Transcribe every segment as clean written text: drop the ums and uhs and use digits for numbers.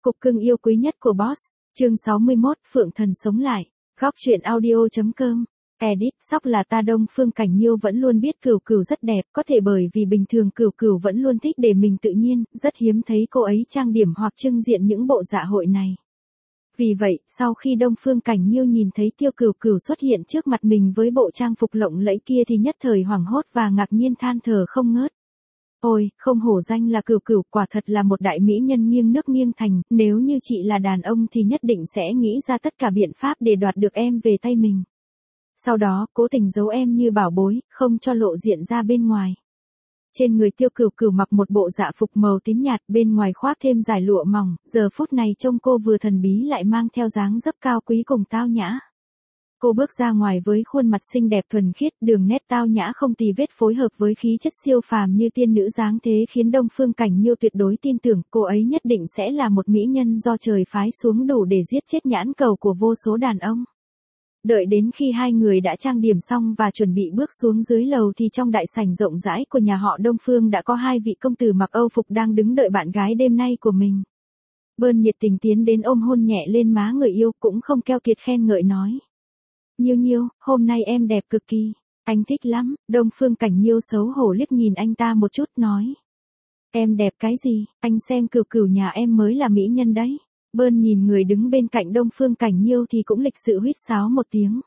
Cục cưng yêu quý nhất của Boss, chương 61, Phượng Thần sống lại. Góc truyện audio.com. Edit, sóc là ta. Đông Phương Cảnh Nhiêu vẫn luôn biết Cửu Cửu rất đẹp, có thể bởi vì bình thường Cửu Cửu vẫn luôn thích để mình tự nhiên, rất hiếm thấy cô ấy trang điểm hoặc trưng diện những bộ dạ hội này. Vì vậy, sau khi Đông Phương Cảnh Nhiêu nhìn thấy Tiêu Cửu Cửu xuất hiện trước mặt mình với bộ trang phục lộng lẫy kia thì nhất thời hoảng hốt và ngạc nhiên than thở không ngớt. Ôi, không hổ danh là Cửu Cửu, quả thật là một đại mỹ nhân nghiêng nước nghiêng thành, nếu như chị là đàn ông thì nhất định sẽ nghĩ ra tất cả biện pháp để đoạt được em về tay mình. Sau đó, cố tình giấu em như bảo bối, không cho lộ diện ra bên ngoài. Trên người Tiêu Cửu Cửu mặc một bộ dạ phục màu tím nhạt, bên ngoài khoác thêm dải lụa mỏng, giờ phút này trông cô vừa thần bí lại mang theo dáng dấp cao quý cùng tao nhã. Cô bước ra ngoài với khuôn mặt xinh đẹp thuần khiết, đường nét tao nhã không tì vết phối hợp với khí chất siêu phàm như tiên nữ dáng thế khiến Đông Phương Cảnh Nhiêu tuyệt đối tin tưởng cô ấy nhất định sẽ là một mỹ nhân do trời phái xuống đủ để giết chết nhãn cầu của vô số đàn ông. Đợi đến khi hai người đã trang điểm xong và chuẩn bị bước xuống dưới lầu thì trong đại sảnh rộng rãi của nhà họ Đông Phương đã có hai vị công tử mặc Âu phục đang đứng đợi bạn gái đêm nay của mình. Bơn nhiệt tình tiến đến ôm hôn nhẹ lên má người yêu, cũng không keo kiệt khen ngợi nói. Nhiêu Nhiêu, hôm nay em đẹp cực kỳ, anh thích lắm. Đông Phương Cảnh Nhiêu xấu hổ liếc nhìn anh ta một chút nói. Em đẹp cái gì, anh xem Cửu Cửu nhà em mới là mỹ nhân đấy. Bơn nhìn người đứng bên cạnh Đông Phương Cảnh Nhiêu thì cũng lịch sự huýt sáo một tiếng.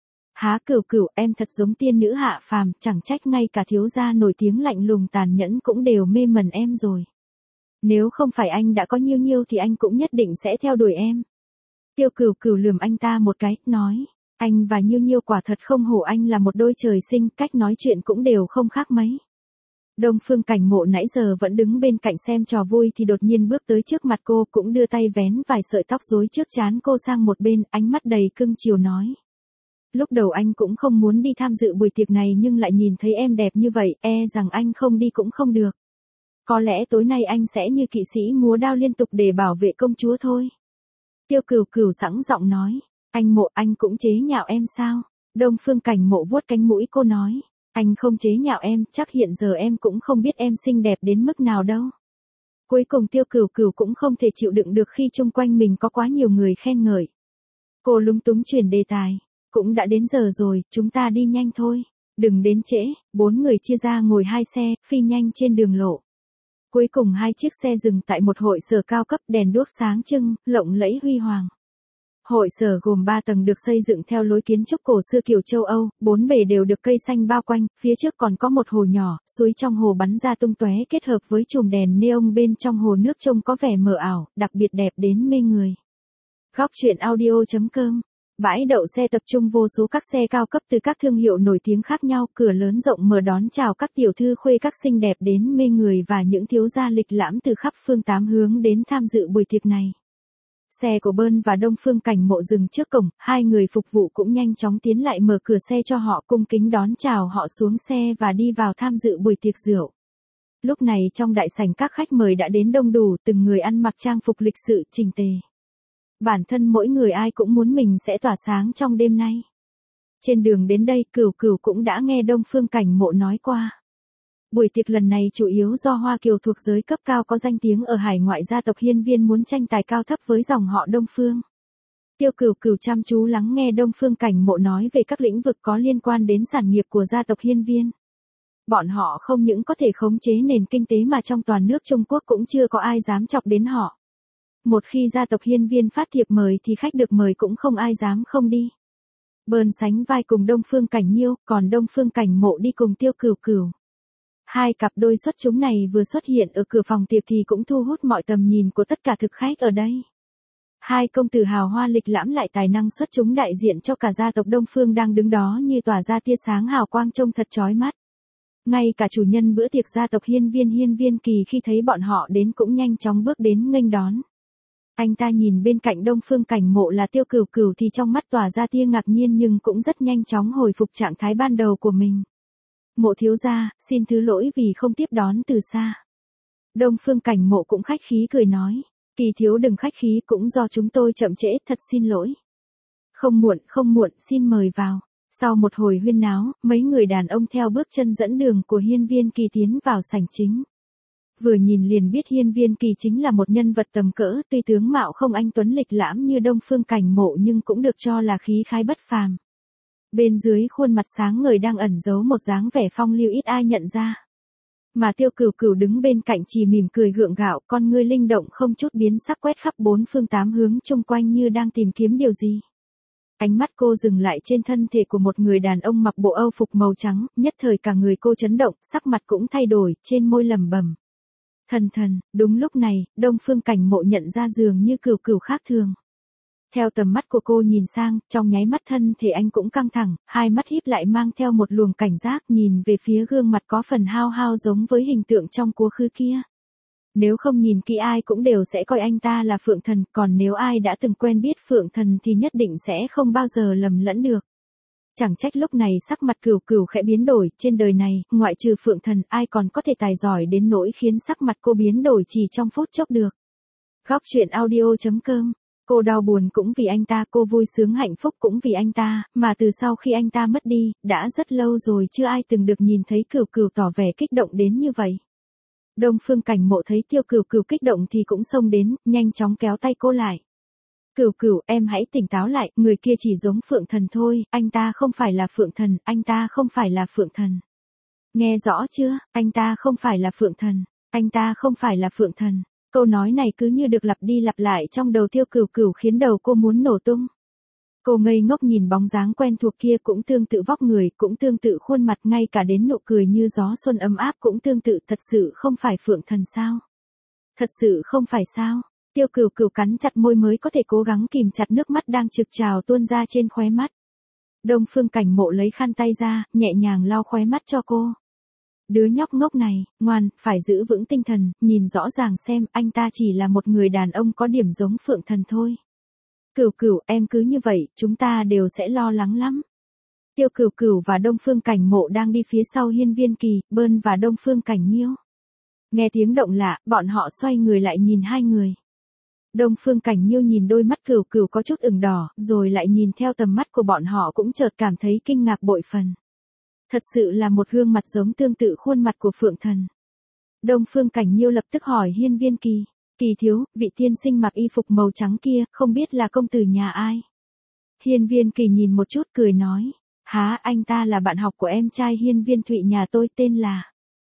Há Cửu Cửu, em thật giống tiên nữ hạ phàm, chẳng trách ngay cả thiếu gia nổi tiếng lạnh lùng tàn nhẫn cũng đều mê mẩn em rồi. Nếu không phải anh đã có Nhiêu Nhiêu thì anh cũng nhất định sẽ theo đuổi em. Tiêu Cửu Cửu lườm anh ta một cái, nói. Anh và Nhiêu Nhiêu quả thật không hổ anh là một đôi trời sinh, cách nói chuyện cũng đều không khác mấy. Đông Phương Cảnh Mộ nãy giờ vẫn đứng bên cạnh xem trò vui thì đột nhiên bước tới trước mặt cô, cũng đưa tay vén vài sợi tóc rối trước trán cô sang một bên, ánh mắt đầy cưng chiều nói. Lúc đầu anh cũng không muốn đi tham dự buổi tiệc này nhưng lại nhìn thấy em đẹp như vậy, rằng anh không đi cũng không được. Có lẽ tối nay anh sẽ như kỵ sĩ múa đao liên tục để bảo vệ công chúa thôi. Tiêu Cửu Cửu sẵn giọng nói. Anh Mộ, anh cũng chế nhạo em sao? Đông Phương Cảnh Mộ vuốt cánh mũi cô nói. Anh không chế nhạo em, chắc hiện giờ em cũng không biết em xinh đẹp đến mức nào đâu. Cuối cùng Tiêu Cửu Cửu cũng không thể chịu đựng được khi chung quanh mình có quá nhiều người khen ngợi. Cô lúng túng chuyển đề tài. Cũng đã đến giờ rồi, chúng ta đi nhanh thôi. Đừng đến trễ. 4 người chia ra ngồi 2 xe, phi nhanh trên đường lộ. Cuối cùng 2 chiếc xe dừng tại một hội sở cao cấp, đèn đuốc sáng trưng, lộng lẫy huy hoàng. Hội sở gồm 3 tầng được xây dựng theo lối kiến trúc cổ xưa kiểu châu Âu, 4 bề đều được cây xanh bao quanh, phía trước còn có một hồ nhỏ, suối trong hồ bắn ra tung tóe kết hợp với chùm đèn neon bên trong hồ nước trông có vẻ mờ ảo, đặc biệt đẹp đến mê người. Góc truyện audio.com. Bãi đậu xe tập trung vô số các xe cao cấp từ các thương hiệu nổi tiếng khác nhau, cửa lớn rộng mở đón chào các tiểu thư khuê các xinh đẹp đến mê người và những thiếu gia lịch lãm từ khắp phương tám hướng đến tham dự buổi tiệc này. Xe của Bơn và Đông Phương Cảnh Mộ dừng trước cổng, hai người phục vụ cũng nhanh chóng tiến lại mở cửa xe cho họ, cung kính đón chào họ xuống xe và đi vào tham dự buổi tiệc rượu. Lúc này trong đại sảnh các khách mời đã đến đông đủ, từng người ăn mặc trang phục lịch sự, chỉnh tề. Bản thân mỗi người ai cũng muốn mình sẽ tỏa sáng trong đêm nay. Trên đường đến đây, Cửu Cửu cũng đã nghe Đông Phương Cảnh Mộ nói qua. Buổi tiệc lần này chủ yếu do Hoa Kiều thuộc giới cấp cao có danh tiếng ở hải ngoại gia tộc Hiên Viên muốn tranh tài cao thấp với dòng họ Đông Phương. Tiêu Cửu Cửu chăm chú lắng nghe Đông Phương Cảnh Mộ nói về các lĩnh vực có liên quan đến sản nghiệp của gia tộc Hiên Viên. Bọn họ không những có thể khống chế nền kinh tế mà trong toàn nước Trung Quốc cũng chưa có ai dám chọc đến họ. Một khi gia tộc Hiên Viên phát thiệp mời thì khách được mời cũng không ai dám không đi. Bơn sánh vai cùng Đông Phương Cảnh Nhiêu, còn Đông Phương Cảnh Mộ đi cùng Tiêu Cửu Cửu. Hai cặp đôi xuất chúng này vừa xuất hiện ở cửa phòng tiệc thì cũng thu hút mọi tầm nhìn của tất cả thực khách ở đây. Hai công tử hào hoa lịch lãm lại tài năng xuất chúng đại diện cho cả gia tộc Đông Phương đang đứng đó như tỏa ra tia sáng hào quang trông thật chói mắt. Ngay cả chủ nhân bữa tiệc gia tộc Hiên Viên Kỳ khi thấy bọn họ đến cũng nhanh chóng bước đến nghênh đón. Anh ta nhìn bên cạnh Đông Phương Cảnh Mộ là Tiêu Cửu Cửu thì trong mắt tỏa ra tia ngạc nhiên nhưng cũng rất nhanh chóng hồi phục trạng thái ban đầu của mình. Mộ thiếu gia, xin thứ lỗi vì không tiếp đón từ xa. Đông Phương Cảnh Mộ cũng khách khí cười nói. Kỳ thiếu đừng khách khí, cũng do chúng tôi chậm trễ, thật xin lỗi. Không muộn, xin mời vào. Sau một hồi huyên náo, mấy người đàn ông theo bước chân dẫn đường của Hiên Viên Kỳ tiến vào sảnh chính. Vừa nhìn liền biết Hiên Viên Kỳ chính là một nhân vật tầm cỡ, tuy tướng mạo không anh tuấn lịch lãm như Đông Phương Cảnh Mộ nhưng cũng được cho là khí khái bất phàm. Bên dưới khuôn mặt sáng ngời đang ẩn giấu một dáng vẻ phong lưu ít ai nhận ra. Mà Tiêu Cửu Cửu đứng bên cạnh chỉ mỉm cười gượng gạo, con ngươi linh động không chút biến sắc quét khắp bốn phương tám hướng chung quanh như đang tìm kiếm điều gì. Ánh mắt cô dừng lại trên thân thể của một người đàn ông mặc bộ âu phục màu trắng, nhất thời cả người cô chấn động, sắc mặt cũng thay đổi, trên môi lẩm bẩm. Thần thần, đúng lúc này, Đông Phương Cảnh Mộ nhận ra dường như Cửu Cửu khác thường. Theo tầm mắt của cô nhìn sang, trong nháy mắt thân thể anh cũng căng thẳng, hai mắt híp lại mang theo một luồng cảnh giác nhìn về phía gương mặt có phần hao hao giống với hình tượng trong quá khứ kia. Nếu không nhìn kỹ ai cũng đều sẽ coi anh ta là Phượng Thần, còn nếu ai đã từng quen biết Phượng Thần thì nhất định sẽ không bao giờ lầm lẫn được. Chẳng trách lúc này sắc mặt Cửu Cửu khẽ biến đổi, trên đời này, ngoại trừ Phượng Thần, ai còn có thể tài giỏi đến nỗi khiến sắc mặt cô biến đổi chỉ trong phút chốc được. Góc truyện audio.com. Cô đau buồn cũng vì anh ta, cô vui sướng hạnh phúc cũng vì anh ta, mà từ sau khi anh ta mất đi, đã rất lâu rồi chưa ai từng được nhìn thấy Cửu Cửu tỏ vẻ kích động đến như vậy. Đông Phương Cảnh Mộ thấy Tiêu Cửu Cửu kích động thì cũng xông đến, nhanh chóng kéo tay cô lại. Cửu Cửu, em hãy tỉnh táo lại, người kia chỉ giống Phượng Thần thôi, anh ta không phải là Phượng Thần, anh ta không phải là Phượng Thần. Nghe rõ chưa, anh ta không phải là Phượng Thần, anh ta không phải là Phượng Thần. Câu nói này cứ như được lặp đi lặp lại trong đầu Tiêu Cửu Cửu khiến đầu cô muốn nổ tung. Cô ngây ngốc nhìn bóng dáng quen thuộc kia, cũng tương tự vóc người, cũng tương tự khuôn mặt, ngay cả đến nụ cười như gió xuân ấm áp cũng tương tự, thật sự không phải Phượng Thần sao? Thật sự không phải sao? Tiêu Cửu Cửu cắn chặt môi mới có thể cố gắng kìm chặt nước mắt đang trực trào tuôn ra trên khóe mắt. Đông Phương Cảnh Mộ lấy khăn tay ra, nhẹ nhàng lau khóe mắt cho cô. Đứa nhóc ngốc này, ngoan, phải giữ vững tinh thần, nhìn rõ ràng xem, anh ta chỉ là một người đàn ông có điểm giống Phượng Thần thôi. Cửu Cửu, em cứ như vậy, chúng ta đều sẽ lo lắng lắm. Tiêu Cửu Cửu và Đông Phương Cảnh Mộ đang đi phía sau Hiên Viên Kỳ, Bơn và Đông Phương Cảnh Nhiêu. Nghe tiếng động lạ, bọn họ xoay người lại nhìn hai người. Đông Phương Cảnh Nhiêu nhìn đôi mắt Cửu Cửu có chút ửng đỏ, rồi lại nhìn theo tầm mắt của bọn họ cũng chợt cảm thấy kinh ngạc bội phần. Thật sự là một gương mặt giống tương tự khuôn mặt của Phượng Thần. Đông Phương Cảnh Nhiêu lập tức hỏi Hiên Viên Kỳ, Kỳ thiếu, vị tiên sinh mặc y phục màu trắng kia, không biết là công tử nhà ai? Hiên Viên Kỳ nhìn một chút cười nói, há, anh ta là bạn học của em trai Hiên Viên Thụy nhà tôi, tên là...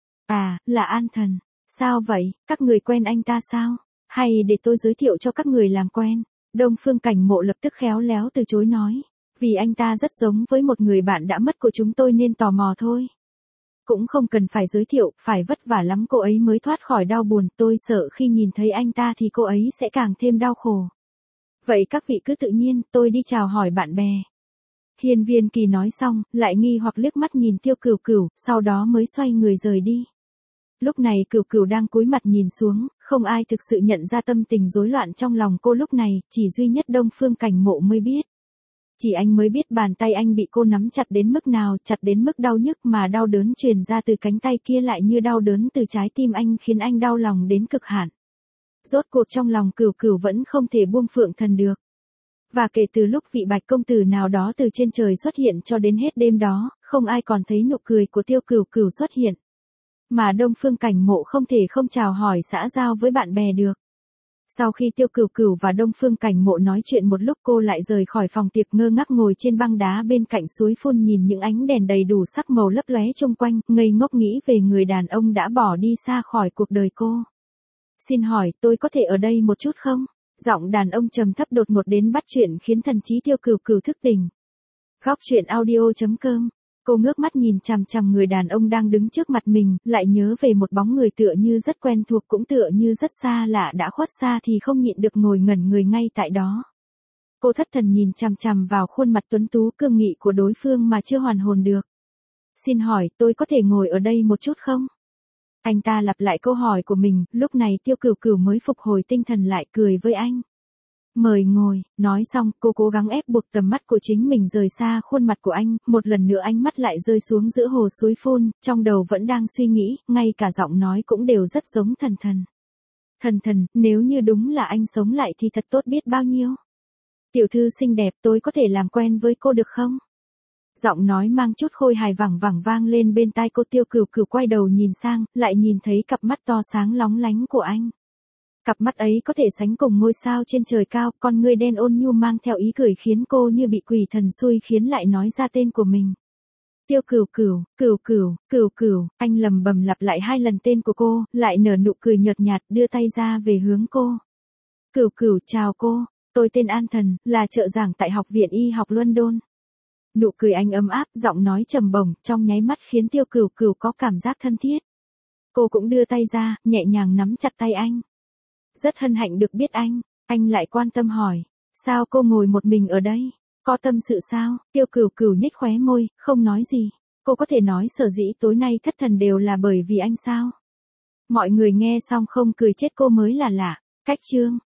À, là An Thần. Sao vậy, các người quen anh ta sao? Hay để tôi giới thiệu cho các người làm quen? Đông Phương Cảnh Mộ lập tức khéo léo từ chối nói, vì anh ta rất giống với một người bạn đã mất của chúng tôi nên tò mò thôi. Cũng không cần phải giới thiệu, phải vất vả lắm cô ấy mới thoát khỏi đau buồn, tôi sợ khi nhìn thấy anh ta thì cô ấy sẽ càng thêm đau khổ. Vậy các vị cứ tự nhiên, tôi đi chào hỏi bạn bè. Hiên Viên Kỳ nói xong, lại nghi hoặc liếc mắt nhìn Tiêu Cửu Cửu, sau đó mới xoay người rời đi. Lúc này Cửu Cửu đang cúi mặt nhìn xuống, không ai thực sự nhận ra tâm tình rối loạn trong lòng cô lúc này, chỉ duy nhất Đông Phương Cảnh Mộ mới biết. Chỉ anh mới biết bàn tay anh bị cô nắm chặt đến mức nào, chặt đến mức đau nhức, mà đau đớn truyền ra từ cánh tay kia lại như đau đớn từ trái tim anh, khiến anh đau lòng đến cực hạn. Rốt cuộc trong lòng Cửu Cửu vẫn không thể buông Phượng Thần được. Và kể từ lúc vị bạch công tử nào đó từ trên trời xuất hiện cho đến hết đêm đó, không ai còn thấy nụ cười của Tiêu Cửu Cửu xuất hiện. Mà Đông Phương Cảnh Mộ không thể không chào hỏi xã giao với bạn bè được. Sau khi Tiêu Cửu Cửu và Đông Phương Cảnh Mộ nói chuyện một lúc, cô lại rời khỏi phòng tiệc, ngơ ngác ngồi trên băng đá bên cạnh suối phun, nhìn những ánh đèn đầy đủ sắc màu lấp lóe xung quanh, ngây ngốc nghĩ về người đàn ông đã bỏ đi xa khỏi cuộc đời cô. Xin hỏi, tôi có thể ở đây một chút không? Giọng đàn ông trầm thấp đột ngột đến bắt chuyện khiến thần trí Tiêu Cửu Cửu thức tỉnh. Góc truyện audio.com. Cô ngước mắt nhìn chằm chằm người đàn ông đang đứng trước mặt mình, lại nhớ về một bóng người tựa như rất quen thuộc cũng tựa như rất xa lạ đã khuất xa thì không nhịn được ngồi ngẩn người ngay tại đó. Cô thất thần nhìn chằm chằm vào khuôn mặt tuấn tú cương nghị của đối phương mà chưa hoàn hồn được. Xin hỏi, tôi có thể ngồi ở đây một chút không? Anh ta lặp lại câu hỏi của mình, lúc này Tiêu Cửu Cửu mới phục hồi tinh thần lại, cười với anh. Mời ngồi, nói xong, cô cố gắng ép buộc tầm mắt của chính mình rời xa khuôn mặt của anh, một lần nữa ánh mắt lại rơi xuống giữa hồ suối phun, trong đầu vẫn đang suy nghĩ, ngay cả giọng nói cũng đều rất giống Thần Thần. Thần Thần, nếu như đúng là anh sống lại thì thật tốt biết bao nhiêu. Tiểu thư xinh đẹp, tôi có thể làm quen với cô được không? Giọng nói mang chút khôi hài vẳng vẳng vang lên bên tai cô. Tiêu Cửu Cửu quay đầu nhìn sang, lại nhìn thấy cặp mắt to sáng lóng lánh của anh. Cặp mắt ấy có thể sánh cùng ngôi sao trên trời cao, con ngươi đen ôn nhu mang theo ý cười khiến cô như bị quỷ thần xui khiến lại nói ra tên của mình. Tiêu Cửu Cửu, Cửu Cửu, Cửu Cửu, anh lầm bầm lặp lại 2 lần tên của cô, lại nở nụ cười nhợt nhạt đưa tay ra về hướng cô. Cửu Cửu chào cô, tôi tên An Thần, là trợ giảng tại Học viện Y học London. Nụ cười anh ấm áp, giọng nói trầm bổng, trong nháy mắt khiến Tiêu Cửu Cửu có cảm giác thân thiết. Cô cũng đưa tay ra, nhẹ nhàng nắm chặt tay anh. Rất hân hạnh được biết anh lại quan tâm hỏi, sao cô ngồi một mình ở đây? Có tâm sự sao? Tiêu Cửu Cửu nhếch khóe môi, không nói gì. Cô có thể nói sở dĩ tối nay thất thần đều là bởi vì anh sao? Mọi người nghe xong không cười chết cô mới là lạ. Cách chương